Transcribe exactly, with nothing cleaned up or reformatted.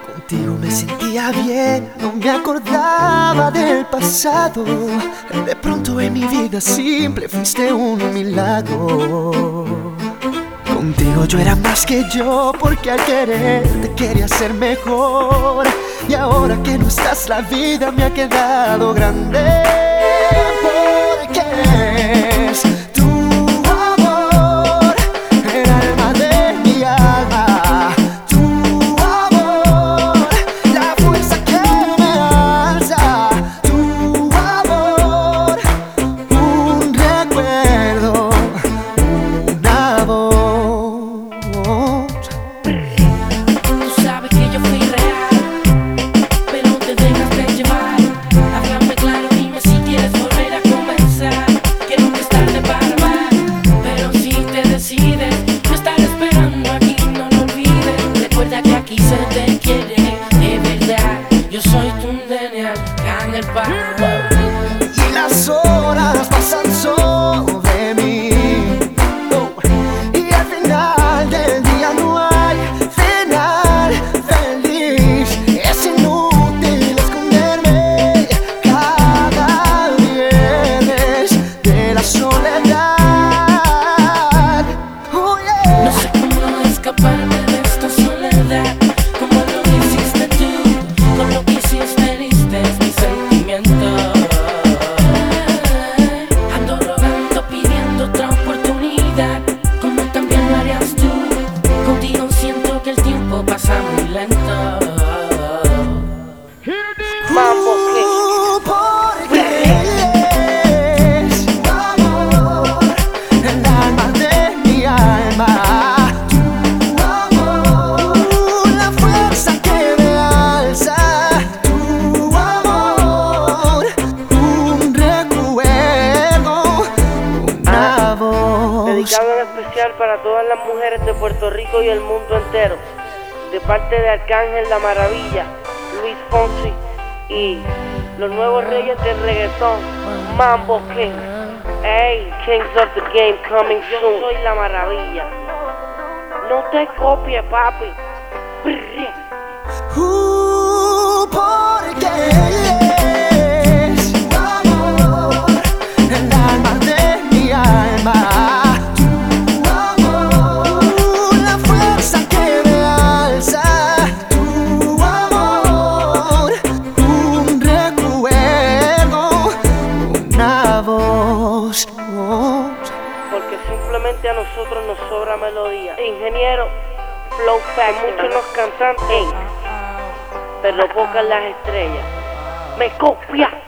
Contigo me sentía bien, no me acordaba del pasado. De pronto en mi vida simple fuiste un milagro. Contigo yo era más que yo, porque al quererte quería ser mejor. Y ahora que no estás, la vida me ha quedado grande, porque es tu amor el alma de mi alma. Tu amor, la fuerza que me alza. Tu amor, un recuerdo, una voz. Tú sabes que yo fui real, pero te dejaste llevar. Háblame claro, dime si quieres volver a comenzar. Que nunca es tarde para amar, pero si te decides, no estar esperando aquí, no lo olvides. Recuerda que aquí se te quiere, de verdad. Yo soy tu nene, en el bar. Y las horas pasan sobre mí, oh, y al final del día no hay final feliz. Es inútil esconderme cada viernes de la soledad. Oh, yeah. No sé cómo escaparme de esta soledad, como lo hiciste tú, con lo que hiciste heriste mi sentimiento. Ando rogando, pidiendo otra oportunidad, como también lo harías tú. Contigo siento que el tiempo pasa muy lento. Mambo Uh, porque es tu amor el alma de mi alma. Tu amor, la fuerza que me alza. Tu amor, un recuerdo, una voz. Dedicado en especial para todas las mujeres de Puerto Rico y el mundo entero, de parte de Arcángel La Maravilla, Luis Fonsi y los nuevos reyes del reggaetón, Mambo Kings. Hey, Kings of the Game coming soon. Yo soy La Maravilla. No te copies, papi. Uh, porque es tu amor el alma de mi alma. Tu amor, la fuerza que me alza. Tu amor, un recuerdo, una voz. Porque simplemente a nosotros nos sobra melodía. Ingeniero, Flow Fact, muchos los cantantes, pero pocas las estrellas. Me copia.